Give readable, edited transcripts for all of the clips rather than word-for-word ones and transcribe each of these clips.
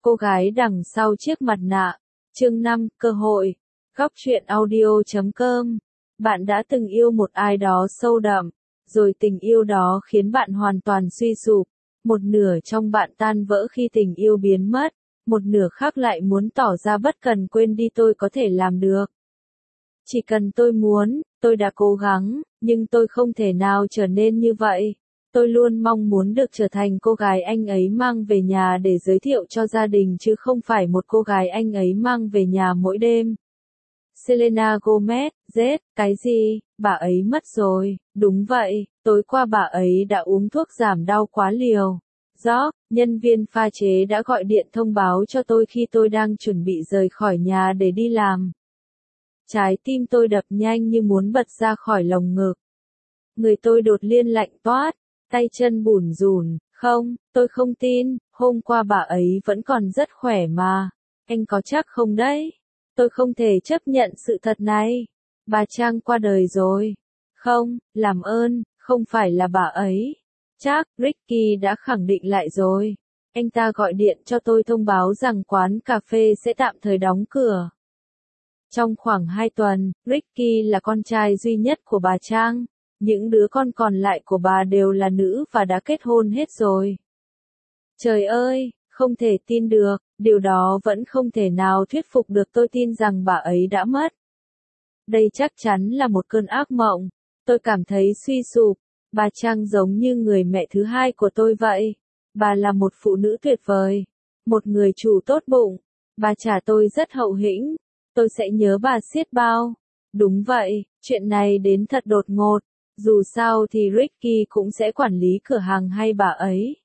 Cô gái đằng sau chiếc mặt nạ. Chương 5, cơ hội. Góc truyện audio.com. Bạn đã từng yêu một ai đó sâu đậm, rồi tình yêu đó khiến bạn hoàn toàn suy sụp. Một nửa trong bạn tan vỡ khi tình yêu biến mất, một nửa khác lại muốn tỏ ra bất cần quên đi tôi có thể làm được. Chỉ cần tôi muốn, tôi đã cố gắng, nhưng tôi không thể nào trở nên như vậy. Tôi luôn mong muốn được trở thành cô gái anh ấy mang về nhà để giới thiệu cho gia đình chứ không phải một cô gái anh ấy mang về nhà mỗi đêm. Selena Gomez, Z, cái gì, bà ấy mất rồi, đúng vậy, tối qua bà ấy đã uống thuốc giảm đau quá liều. George, nhân viên pha chế đã gọi điện thông báo cho tôi khi tôi đang chuẩn bị rời khỏi nhà để đi làm. Trái tim tôi đập nhanh như muốn bật ra khỏi lồng ngực. Người tôi đột nhiên lạnh toát, tay chân bủn rủn, không, tôi không tin, hôm qua bà ấy vẫn còn rất khỏe mà. Anh có chắc không đấy? Tôi không thể chấp nhận sự thật này. Bà Trang qua đời rồi. Không, làm ơn, không phải là bà ấy. Chắc, Ricky đã khẳng định lại rồi. Anh ta gọi điện cho tôi thông báo rằng quán cà phê sẽ tạm thời đóng cửa. Trong khoảng 2 tuần, Ricky là con trai duy nhất của bà Trang. Những đứa con còn lại của bà đều là nữ và đã kết hôn hết rồi. Trời ơi, không thể tin được, điều đó vẫn không thể nào thuyết phục được tôi tin rằng bà ấy đã mất. Đây chắc chắn là một cơn ác mộng. Tôi cảm thấy suy sụp. Bà Trang giống như người mẹ thứ hai của tôi vậy. Bà là một phụ nữ tuyệt vời. Một người chủ tốt bụng. Bà trả tôi rất hậu hĩnh. Tôi sẽ nhớ bà xiết bao. Đúng vậy, chuyện này đến thật đột ngột. Dù sao thì Ricky cũng sẽ quản lý cửa hàng hay bà ấy.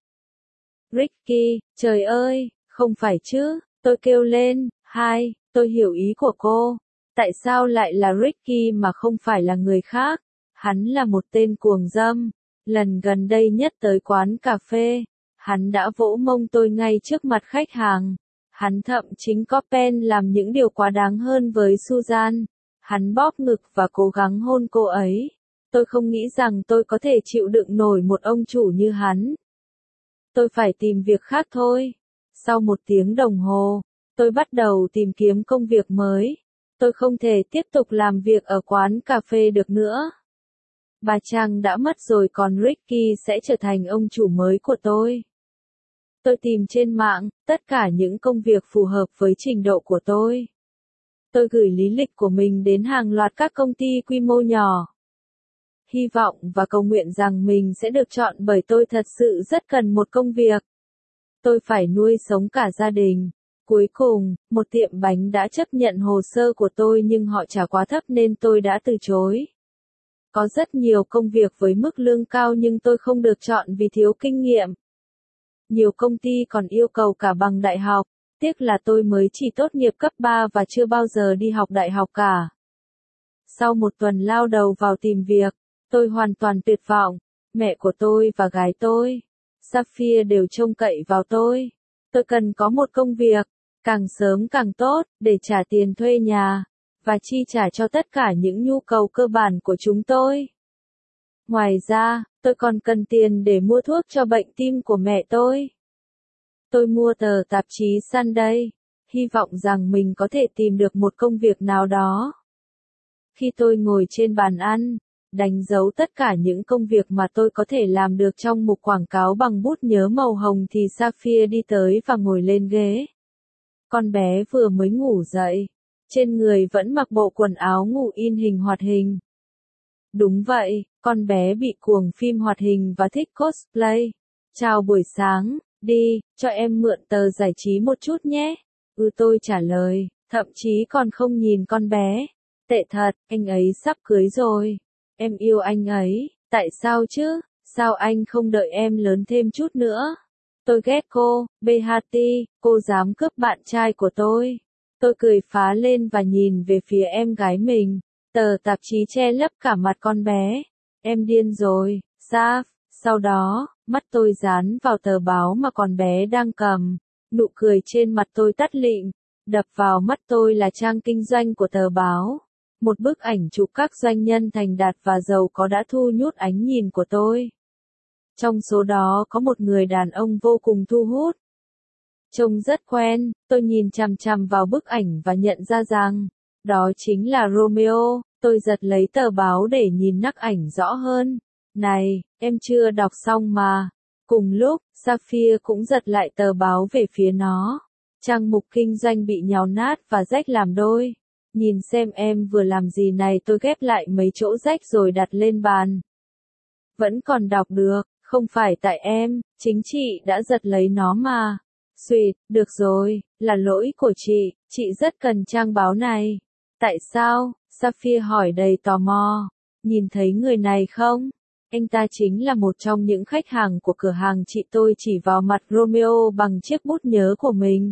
Ricky, trời ơi, không phải chứ, tôi kêu lên, tôi hiểu ý của cô. Tại sao lại là Ricky mà không phải là người khác? Hắn là một tên cuồng dâm. Lần gần đây nhất tới quán cà phê, hắn đã vỗ mông tôi ngay trước mặt khách hàng. Hắn thậm chính có pen làm những điều quá đáng hơn với Susan. Hắn bóp ngực và cố gắng hôn cô ấy. Tôi không nghĩ rằng tôi có thể chịu đựng nổi một ông chủ như hắn. Tôi phải tìm việc khác thôi. Sau 1 tiếng đồng hồ, tôi bắt đầu tìm kiếm công việc mới. Tôi không thể tiếp tục làm việc ở quán cà phê được nữa. Bà Trang đã mất rồi còn Ricky sẽ trở thành ông chủ mới của tôi. Tôi tìm trên mạng, tất cả những công việc phù hợp với trình độ của tôi. Tôi gửi lý lịch của mình đến hàng loạt các công ty quy mô nhỏ. Hy vọng và cầu nguyện rằng mình sẽ được chọn bởi tôi thật sự rất cần một công việc. Tôi phải nuôi sống cả gia đình. Cuối cùng, một tiệm bánh đã chấp nhận hồ sơ của tôi nhưng họ trả quá thấp nên tôi đã từ chối. Có rất nhiều công việc với mức lương cao nhưng tôi không được chọn vì thiếu kinh nghiệm. Nhiều công ty còn yêu cầu cả bằng đại học, tiếc là tôi mới chỉ tốt nghiệp cấp 3 và chưa bao giờ đi học đại học cả. Sau 1 tuần lao đầu vào tìm việc, tôi hoàn toàn tuyệt vọng. Mẹ của tôi và gái tôi, Sapphire đều trông cậy vào tôi. Tôi cần có một công việc, càng sớm càng tốt, để trả tiền thuê nhà, và chi trả cho tất cả những nhu cầu cơ bản của chúng tôi. Ngoài ra, tôi còn cần tiền để mua thuốc cho bệnh tim của mẹ tôi. Tôi mua tờ tạp chí Sunday, hy vọng rằng mình có thể tìm được một công việc nào đó. Khi tôi ngồi trên bàn ăn, đánh dấu tất cả những công việc mà tôi có thể làm được trong mục quảng cáo bằng bút nhớ màu hồng thì Sapphire đi tới và ngồi lên ghế. Con bé vừa mới ngủ dậy, trên người vẫn mặc bộ quần áo ngủ in hình hoạt hình. Đúng vậy, con bé bị cuồng phim hoạt hình và thích cosplay. Chào buổi sáng, đi, cho em mượn tờ giải trí một chút nhé. Tôi trả lời, thậm chí còn không nhìn con bé. Tệ thật, anh ấy sắp cưới rồi. Em yêu anh ấy, tại sao chứ? Sao anh không đợi em lớn thêm chút nữa? Tôi ghét cô, Behati, cô dám cướp bạn trai của tôi. Tôi cười phá lên và nhìn về phía em gái mình. Tờ tạp chí che lấp cả mặt con bé. Em điên rồi, Saf. Sau đó, mắt tôi dán vào tờ báo mà con bé đang cầm. Nụ cười trên mặt tôi tắt lịm. Đập vào mắt tôi là trang kinh doanh của tờ báo. Một bức ảnh chụp các doanh nhân thành đạt và giàu có đã thu hút ánh nhìn của tôi. Trong số đó có một người đàn ông vô cùng thu hút. Trông rất quen, tôi nhìn chằm chằm vào bức ảnh và nhận ra rằng, đó chính là Romeo. Tôi giật lấy tờ báo để nhìn nắc ảnh rõ hơn. Này, em chưa đọc xong mà. Cùng lúc, Sapphire cũng giật lại tờ báo về phía nó. Trang mục kinh doanh bị nhào nát và rách làm đôi. Nhìn xem em vừa làm gì này, tôi ghép lại mấy chỗ rách rồi đặt lên bàn. Vẫn còn đọc được, không phải tại em, chính chị đã giật lấy nó mà. Xuyệt, được rồi, là lỗi của chị rất cần trang báo này. Tại sao? Sapphire hỏi đầy tò mò. Nhìn thấy người này không? Anh ta chính là một trong những khách hàng của cửa hàng chị. Tôi chỉ vào mặt Romeo bằng chiếc bút nhớ của mình.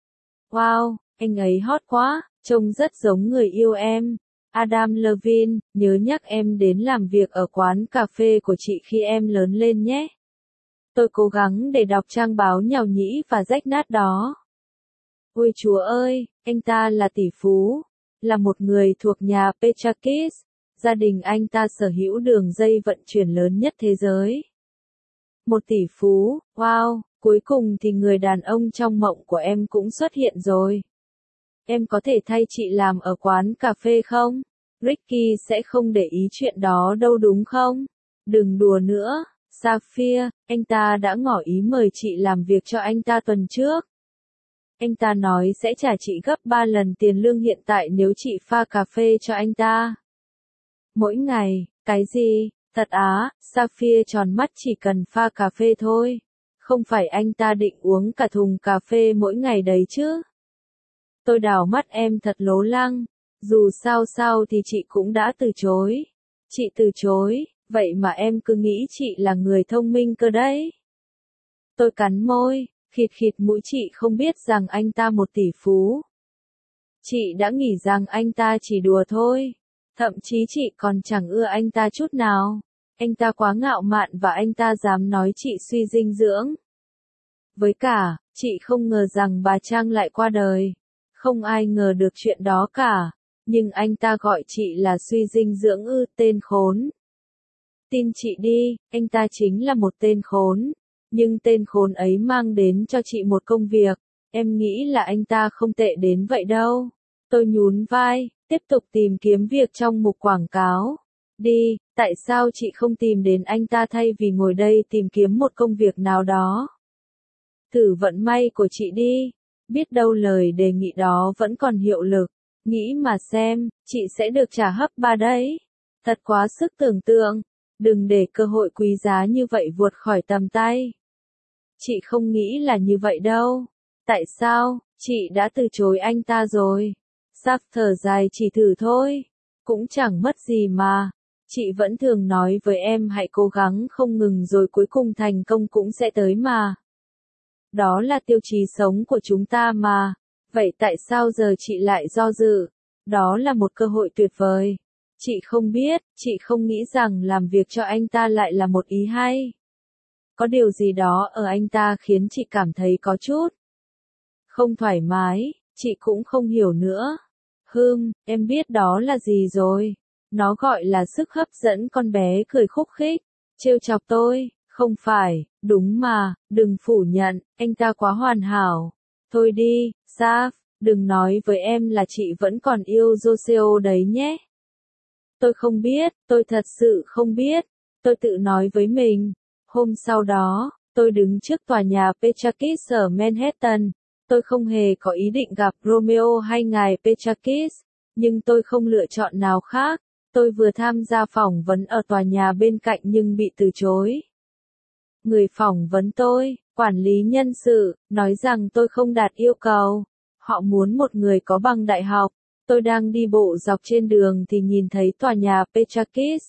Wow, anh ấy hot quá, trông rất giống người yêu em. Adam Levine, nhớ nhắc em đến làm việc ở quán cà phê của chị khi em lớn lên nhé. Tôi cố gắng để đọc trang báo nhàu nhĩ và rách nát đó. Ôi chúa ơi, anh ta là tỷ phú, là một người thuộc nhà Petrakis. Gia đình anh ta sở hữu đường dây vận chuyển lớn nhất thế giới. Một tỷ phú, wow, cuối cùng thì người đàn ông trong mộng của em cũng xuất hiện rồi. Em có thể thay chị làm ở quán cà phê không? Ricky sẽ không để ý chuyện đó đâu đúng không? Đừng đùa nữa, Sapphire, anh ta đã ngỏ ý mời chị làm việc cho anh ta tuần trước. Anh ta nói sẽ trả chị gấp 3 lần tiền lương hiện tại nếu chị pha cà phê cho anh ta. Mỗi ngày, cái gì? Thật á, Sapphire tròn mắt, chỉ cần pha cà phê thôi. Không phải anh ta định uống cả thùng cà phê mỗi ngày đấy chứ? Tôi đảo mắt, em thật lố lăng. Dù sao thì chị cũng đã từ chối. Chị từ chối, vậy mà em cứ nghĩ chị là người thông minh cơ đấy. Tôi cắn môi, khịt mũi, chị không biết rằng anh ta một tỷ phú. Chị đã nghĩ rằng anh ta chỉ đùa thôi. Thậm chí chị còn chẳng ưa anh ta chút nào. Anh ta quá ngạo mạn và anh ta dám nói chị suy dinh dưỡng. Với cả, chị không ngờ rằng bà Trang lại qua đời. Không ai ngờ được chuyện đó cả. Nhưng anh ta gọi chị là suy dinh dưỡng ư, tên khốn. Tin chị đi, anh ta chính là một tên khốn. Nhưng tên khốn ấy mang đến cho chị một công việc. Em nghĩ là anh ta không tệ đến vậy đâu. Tôi nhún vai, tiếp tục tìm kiếm việc trong mục quảng cáo. Đi, tại sao chị không tìm đến anh ta thay vì ngồi đây tìm kiếm một công việc nào đó? Thử vận may của chị đi. Biết đâu lời đề nghị đó vẫn còn hiệu lực. Nghĩ mà xem, chị sẽ được trả hấp 3 đấy. Thật quá sức tưởng tượng. Đừng để cơ hội quý giá như vậy vụt khỏi tầm tay. Chị không nghĩ là như vậy đâu. Tại sao? Chị đã từ chối anh ta rồi. Sắp thở dài, chỉ thử thôi. Cũng chẳng mất gì mà. Chị vẫn thường nói với em hãy cố gắng không ngừng rồi cuối cùng thành công cũng sẽ tới mà. Đó là tiêu chí sống của chúng ta mà. Vậy tại sao giờ chị lại do dự? Đó là một cơ hội tuyệt vời. Chị không biết, chị không nghĩ rằng làm việc cho anh ta lại là một ý hay. Có điều gì đó ở anh ta khiến chị cảm thấy có chút không thoải mái, chị cũng không hiểu nữa. Em biết đó là gì rồi. Nó gọi là sức hấp dẫn. Con bé cười khúc khích, trêu chọc tôi. Không phải, đúng mà, đừng phủ nhận, anh ta quá hoàn hảo. Thôi đi, Saf, đừng nói với em là chị vẫn còn yêu Joseo đấy nhé. Tôi không biết, tôi thật sự không biết. Tôi tự nói với mình. Hôm sau đó, tôi đứng trước tòa nhà Petrakis ở Manhattan. Tôi không hề có ý định gặp Romeo hay ngài Petrakis, nhưng tôi không lựa chọn nào khác. Tôi vừa tham gia phỏng vấn ở tòa nhà bên cạnh nhưng bị từ chối. Người phỏng vấn tôi, quản lý nhân sự, nói rằng tôi không đạt yêu cầu. Họ muốn một người có bằng đại học. Tôi đang đi bộ dọc trên đường thì nhìn thấy tòa nhà Petrakis.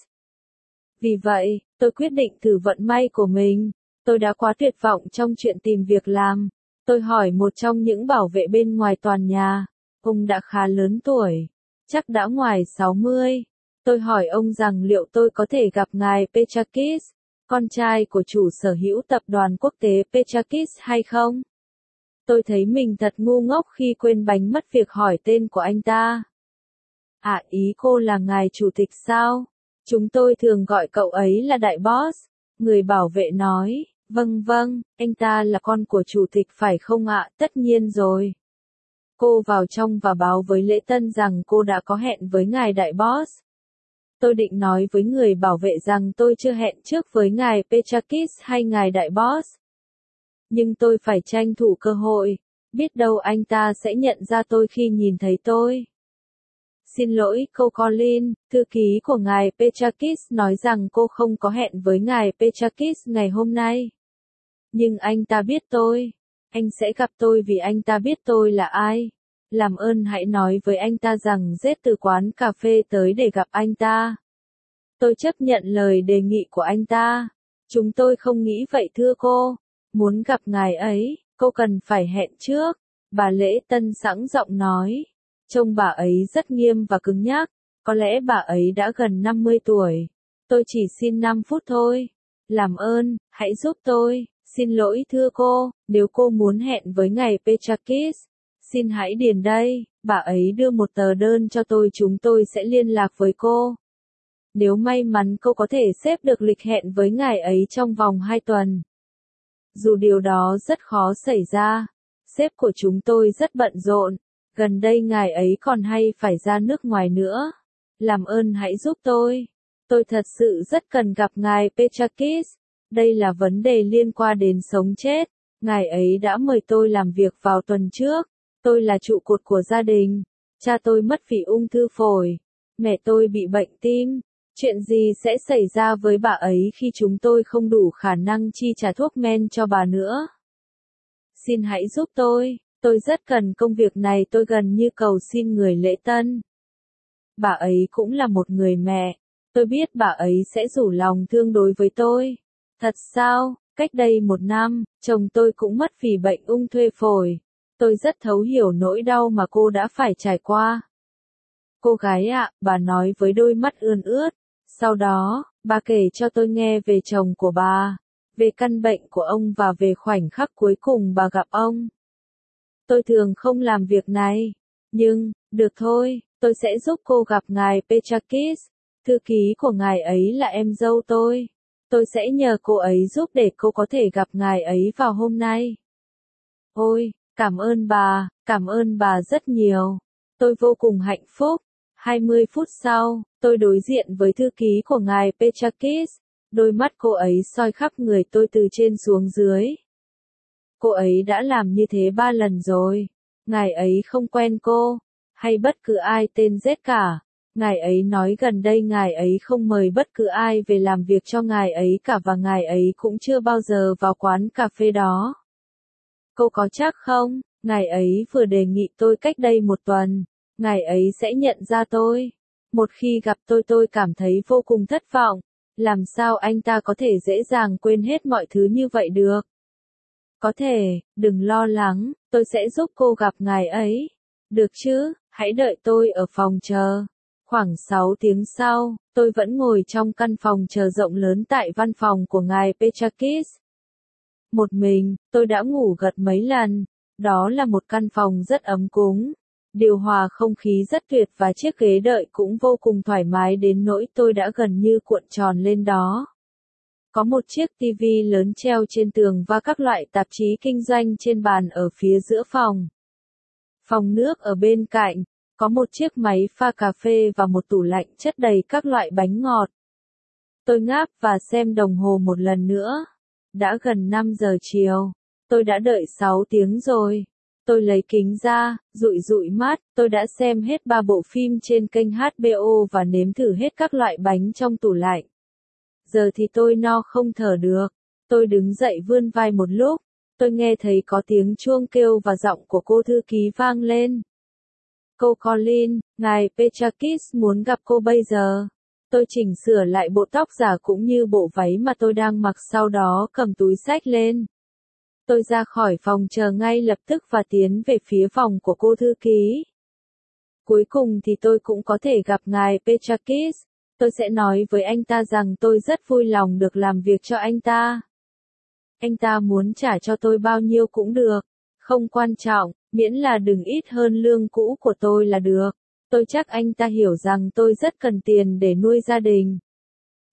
Vì vậy, tôi quyết định thử vận may của mình. Tôi đã quá tuyệt vọng trong chuyện tìm việc làm. Tôi hỏi một trong những bảo vệ bên ngoài tòa nhà. Ông đã khá lớn tuổi, chắc đã ngoài 60. Tôi hỏi ông rằng liệu tôi có thể gặp ngài Petrakis, con trai của chủ sở hữu tập đoàn quốc tế Petrakis hay không? Tôi thấy mình thật ngu ngốc khi quên bánh mất việc hỏi tên của anh ta. À, ý cô là ngài chủ tịch sao? Chúng tôi thường gọi cậu ấy là đại boss. Người bảo vệ nói, Vâng vâng, anh ta là con của chủ tịch phải không ạ? Tất nhiên rồi. Cô vào trong và báo với lễ tân rằng cô đã có hẹn với ngài đại boss. Tôi định nói với người bảo vệ rằng tôi chưa hẹn trước với ngài Petrakis hay ngài đại boss. Nhưng tôi phải tranh thủ cơ hội, biết đâu anh ta sẽ nhận ra tôi khi nhìn thấy tôi. Xin lỗi, cô Colin, thư ký của ngài Petrakis nói rằng cô không có hẹn với ngài Petrakis ngày hôm nay. Nhưng anh ta biết tôi. Anh sẽ gặp tôi vì anh ta biết tôi là ai. Làm ơn hãy nói với anh ta rằng Jet từ quán cà phê tới để gặp anh ta. Tôi chấp nhận lời đề nghị của anh ta. Chúng tôi không nghĩ vậy thưa cô. Muốn gặp ngài ấy, cô cần phải hẹn trước. Bà lễ tân sẵn giọng nói. Trông bà ấy rất nghiêm và cứng nhắc. Có lẽ bà ấy đã gần 50 tuổi. Tôi chỉ xin 5 phút thôi. Làm ơn, hãy giúp tôi. Xin lỗi thưa cô, nếu cô muốn hẹn với ngài Petrakis, xin hãy điền đây. Bà ấy đưa một tờ đơn cho tôi, chúng tôi sẽ liên lạc với cô. Nếu may mắn cô có thể xếp được lịch hẹn với ngài ấy trong vòng 2 tuần. Dù điều đó rất khó xảy ra, sếp của chúng tôi rất bận rộn, gần đây ngài ấy còn hay phải ra nước ngoài nữa. Làm ơn hãy giúp tôi. Tôi thật sự rất cần gặp ngài Petrakis. Đây là vấn đề liên quan đến sống chết. Ngài ấy đã mời tôi làm việc vào tuần trước. Tôi là trụ cột của gia đình. Cha tôi mất vì ung thư phổi. Mẹ tôi bị bệnh tim. Chuyện gì sẽ xảy ra với bà ấy khi chúng tôi không đủ khả năng chi trả thuốc men cho bà nữa? Xin hãy giúp tôi rất cần công việc này, tôi gần như cầu xin người lễ tân. Bà ấy cũng là một người mẹ. Tôi biết bà ấy sẽ rủ lòng thương đối với tôi. Thật sao, cách đây 1 năm, chồng tôi cũng mất vì bệnh ung thư phổi. Tôi rất thấu hiểu nỗi đau mà cô đã phải trải qua. Cô gái ạ, bà nói với đôi mắt ươn ướt. Sau đó, bà kể cho tôi nghe về chồng của bà, về căn bệnh của ông và về khoảnh khắc cuối cùng bà gặp ông. Tôi thường không làm việc này, nhưng, được thôi, tôi sẽ giúp cô gặp ngài Petrakis. Thư ký của ngài ấy là em dâu tôi. Tôi sẽ nhờ cô ấy giúp để cô có thể gặp ngài ấy vào hôm nay. Ôi, cảm ơn bà rất nhiều. Tôi vô cùng hạnh phúc. 20 phút sau, tôi đối diện với thư ký của ngài Petrakis. Đôi mắt cô ấy soi khắp người tôi từ trên xuống dưới. Cô ấy đã làm như thế 3 lần rồi. Ngài ấy không quen cô, hay bất cứ ai tên Z cả. Ngài ấy nói gần đây ngài ấy không mời bất cứ ai về làm việc cho ngài ấy cả và ngài ấy cũng chưa bao giờ vào quán cà phê đó. Cô có chắc không? Ngài ấy vừa đề nghị tôi cách đây 1 tuần. Ngài ấy sẽ nhận ra tôi. Một khi gặp tôi cảm thấy vô cùng thất vọng. Làm sao anh ta có thể dễ dàng quên hết mọi thứ như vậy được? Có thể, đừng lo lắng, tôi sẽ giúp cô gặp ngài ấy. Được chứ, hãy đợi tôi ở phòng chờ. Khoảng 6 tiếng sau, tôi vẫn ngồi trong căn phòng chờ rộng lớn tại văn phòng của ngài Petrakis. Một mình, tôi đã ngủ gật mấy lần. Đó là một căn phòng rất ấm cúng. Điều hòa không khí rất tuyệt và chiếc ghế đợi cũng vô cùng thoải mái đến nỗi tôi đã gần như cuộn tròn lên đó. Có một chiếc tivi lớn treo trên tường và các loại tạp chí kinh doanh trên bàn ở phía giữa phòng. Phòng nước ở bên cạnh, có một chiếc máy pha cà phê và một tủ lạnh chất đầy các loại bánh ngọt. Tôi ngáp và xem đồng hồ một lần nữa. Đã gần 5 giờ chiều. Tôi đã đợi 6 tiếng rồi. Tôi lấy kính ra, dụi mắt, tôi đã xem hết 3 bộ phim trên kênh HBO và nếm thử hết các loại bánh trong tủ lạnh. Giờ thì tôi no không thở được. Tôi đứng dậy vươn vai một lúc. Tôi nghe thấy có tiếng chuông kêu và giọng của cô thư ký vang lên. Cô Colin, ngài Petrakis muốn gặp cô bây giờ. Tôi chỉnh sửa lại bộ tóc giả cũng như bộ váy mà tôi đang mặc, sau đó cầm túi xách lên. Tôi ra khỏi phòng chờ ngay lập tức và tiến về phía phòng của cô thư ký. Cuối cùng thì tôi cũng có thể gặp ngài Petrakis. Tôi sẽ nói với anh ta rằng tôi rất vui lòng được làm việc cho anh ta. Anh ta muốn trả cho tôi bao nhiêu cũng được. Không quan trọng, miễn là đừng ít hơn lương cũ của tôi là được. Tôi chắc anh ta hiểu rằng tôi rất cần tiền để nuôi gia đình.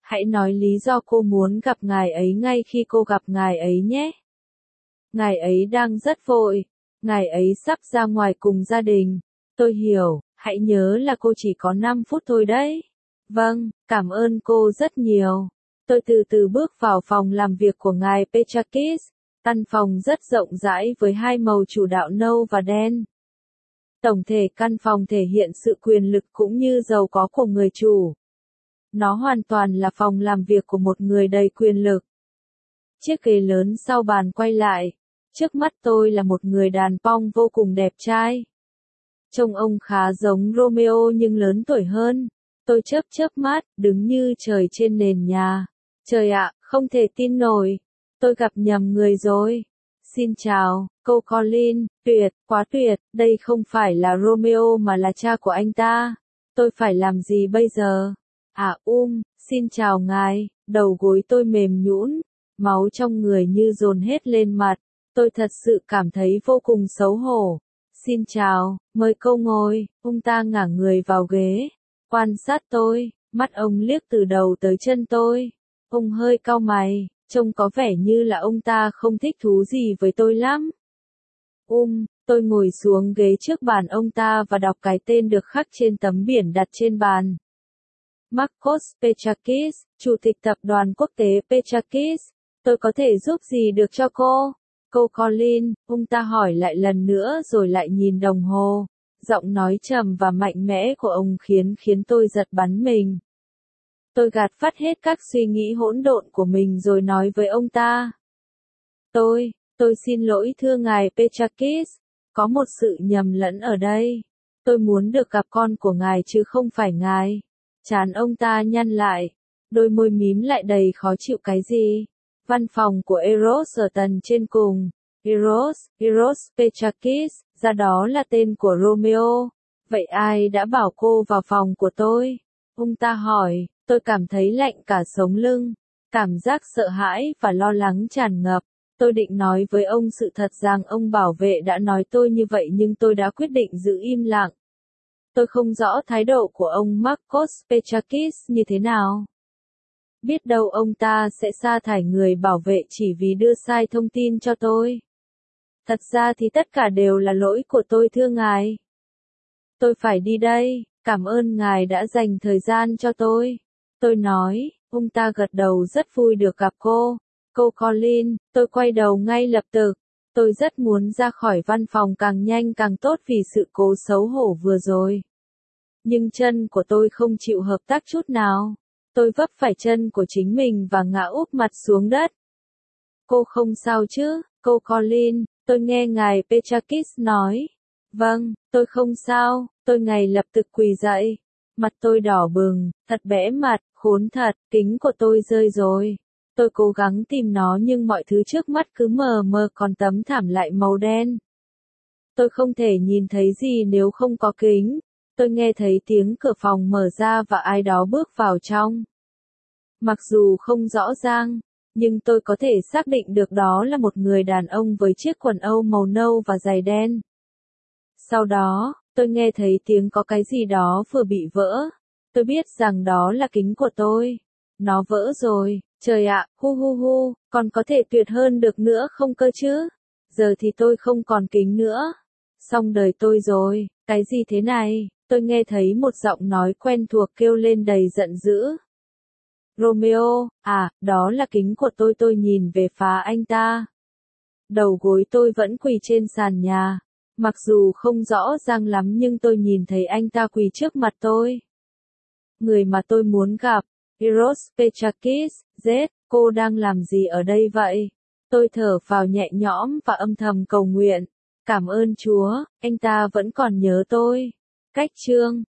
Hãy nói lý do cô muốn gặp ngài ấy ngay khi cô gặp ngài ấy nhé. Ngài ấy đang rất vội. Ngài ấy sắp ra ngoài cùng gia đình. Tôi hiểu, hãy nhớ là cô chỉ có 5 phút thôi đấy. Vâng, cảm ơn cô rất nhiều. Tôi từ từ bước vào phòng làm việc của ngài Petrakis. Căn phòng rất rộng rãi với hai màu chủ đạo nâu và đen. Tổng thể căn phòng thể hiện sự quyền lực cũng như giàu có của người chủ. Nó hoàn toàn là phòng làm việc của một người đầy quyền lực. Chiếc ghế lớn sau bàn quay lại. Trước mắt tôi là một người đàn ông vô cùng đẹp trai. Trông ông khá giống Romeo nhưng lớn tuổi hơn. Tôi chớp mắt, đứng như trời trên nền nhà. Trời ạ, không thể tin nổi. Tôi gặp nhầm người rồi. Xin chào, cô Colin, tuyệt, quá tuyệt, đây không phải là Romeo mà là cha của anh ta. Tôi phải làm gì bây giờ? Xin chào ngài, đầu gối tôi mềm nhũn, máu trong người như dồn hết lên mặt. Tôi thật sự cảm thấy vô cùng xấu hổ. Xin chào, mời cô ngồi. Ông ta ngả người vào ghế, quan sát tôi, mắt ông liếc từ đầu tới chân tôi. Ông hơi cau mày, trông có vẻ như là ông ta không thích thú gì với tôi lắm. Tôi ngồi xuống ghế trước bàn ông ta và đọc cái tên được khắc trên tấm biển đặt trên bàn. Marcos Petrakis, Chủ tịch Tập đoàn Quốc tế Petrakis. Tôi có thể giúp gì được cho cô? Cô Colin, ông ta hỏi lại lần nữa rồi lại nhìn đồng hồ. Giọng nói trầm và mạnh mẽ của ông khiến tôi giật bắn mình. Tôi gạt phắt hết các suy nghĩ hỗn độn của mình rồi nói với ông ta. Tôi xin lỗi thưa ngài Petrakis, có một sự nhầm lẫn ở đây. Tôi muốn được gặp con của ngài chứ không phải ngài. Trán ông ta nhăn lại, đôi môi mím lại đầy khó chịu cái gì. Văn phòng của Eros ở tầng trên cùng. Eros Petrakis, ra đó là tên của Romeo. Vậy ai đã bảo cô vào phòng của tôi? Ông ta hỏi, tôi cảm thấy lạnh cả sống lưng. Cảm giác sợ hãi và lo lắng tràn ngập. Tôi định nói với ông sự thật rằng ông bảo vệ đã nói tôi như vậy nhưng tôi đã quyết định giữ im lặng. Tôi không rõ thái độ của ông Marcos Petrakis như thế nào. Biết đâu ông ta sẽ sa thải người bảo vệ chỉ vì đưa sai thông tin cho tôi. Thật ra thì tất cả đều là lỗi của tôi thưa ngài. Tôi phải đi đây, cảm ơn ngài đã dành thời gian cho tôi. Tôi nói, ông ta gật đầu rất vui được gặp cô. Cô Colin, tôi quay đầu ngay lập tức. Tôi rất muốn ra khỏi văn phòng càng nhanh càng tốt vì sự cố xấu hổ vừa rồi. Nhưng chân của tôi không chịu hợp tác chút nào. Tôi vấp phải chân của chính mình và ngã úp mặt xuống đất. Cô không sao chứ, cô Colin, tôi nghe ngài Petrakis nói. Vâng, tôi không sao, tôi ngay lập tức quỳ dậy. Mặt tôi đỏ bừng, thật bẽ mặt, khốn thật, kính của tôi rơi rồi. Tôi cố gắng tìm nó nhưng mọi thứ trước mắt cứ mờ mờ còn tấm thảm lại màu đen. Tôi không thể nhìn thấy gì nếu không có kính. Tôi nghe thấy tiếng cửa phòng mở ra và ai đó bước vào trong. Mặc dù không rõ ràng, nhưng tôi có thể xác định được đó là một người đàn ông với chiếc quần âu màu nâu và giày đen. Sau đó, tôi nghe thấy tiếng có cái gì đó vừa bị vỡ. Tôi biết rằng đó là kính của tôi. Nó vỡ rồi, trời ạ, còn có thể tuyệt hơn được nữa không cơ chứ? Giờ thì tôi không còn kính nữa. Xong đời tôi rồi, cái gì thế này? Tôi nghe thấy một giọng nói quen thuộc kêu lên đầy giận dữ. Romeo, đó là kính của tôi nhìn về phá anh ta. Đầu gối tôi vẫn quỳ trên sàn nhà. Mặc dù không rõ ràng lắm nhưng tôi nhìn thấy anh ta quỳ trước mặt tôi. Người mà tôi muốn gặp, Eros Petrakis, cô đang làm gì ở đây vậy? Tôi thở phào nhẹ nhõm và âm thầm cầu nguyện. Cảm ơn Chúa, anh ta vẫn còn nhớ tôi. Cách chương